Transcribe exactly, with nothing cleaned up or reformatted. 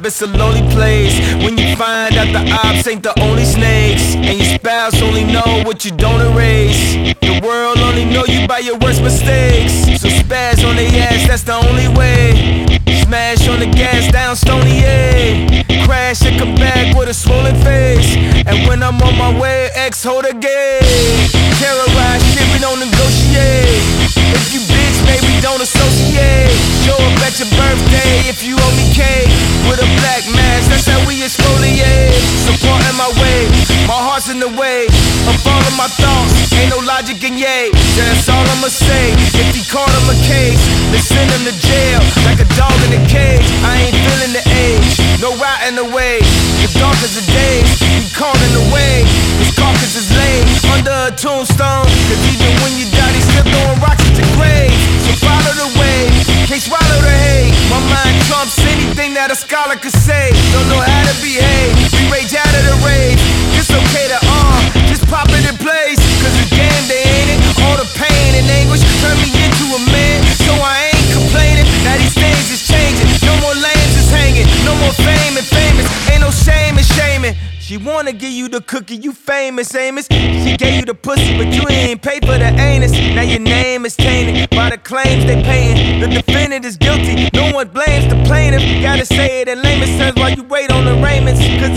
job, it's a lonely place. When you find out the ops ain't the only snakes, and your spouse only know what you don't erase. The world only know you by your worst mistakes. So spaz on their ass, that's the only way. Smash on the gas down Stony A. Crash and come back with a swollen face. And when I'm on my way, X hold a gate. Terrorize shit, we don't negotiate. If you bitch, baby, don't associate. Show up at your birthday if you owe me cake. With a black mask, that's how we exfoliate. Support in my way, my heart's in the way of all of my thoughts, ain't no logic in yay. That's all I'ma say. If he caught him a case, then send him to jail like a dog in a cage. I ain't feeling the age, no rotting away. The darkest of days, he calling away. His carcass is laid under a tombstone, cause even when you die, they still throwing rocks at your grave. So follow the way, can't swallow the hate. My mind trumps anything that a scholar could say. Don't know how to behave, we rage out of the rage. It's okay to arm, just pop it in place. Cause it's damn day, ain't it? All the pain and anguish turn me into a man. So I ain't complaining, now these things is changing. No more lanes is hanging, no more fame and famous. Ain't no shame in shaming. She wanna give you the cookie, you famous, Amos. She gave you the pussy, but you ain't pay for the anus. Now your name is tainted by the claims they paying. The defendant is guilty, no one blames the plaintiff. Gotta say it in layman's terms while you wait on arraignments. Cause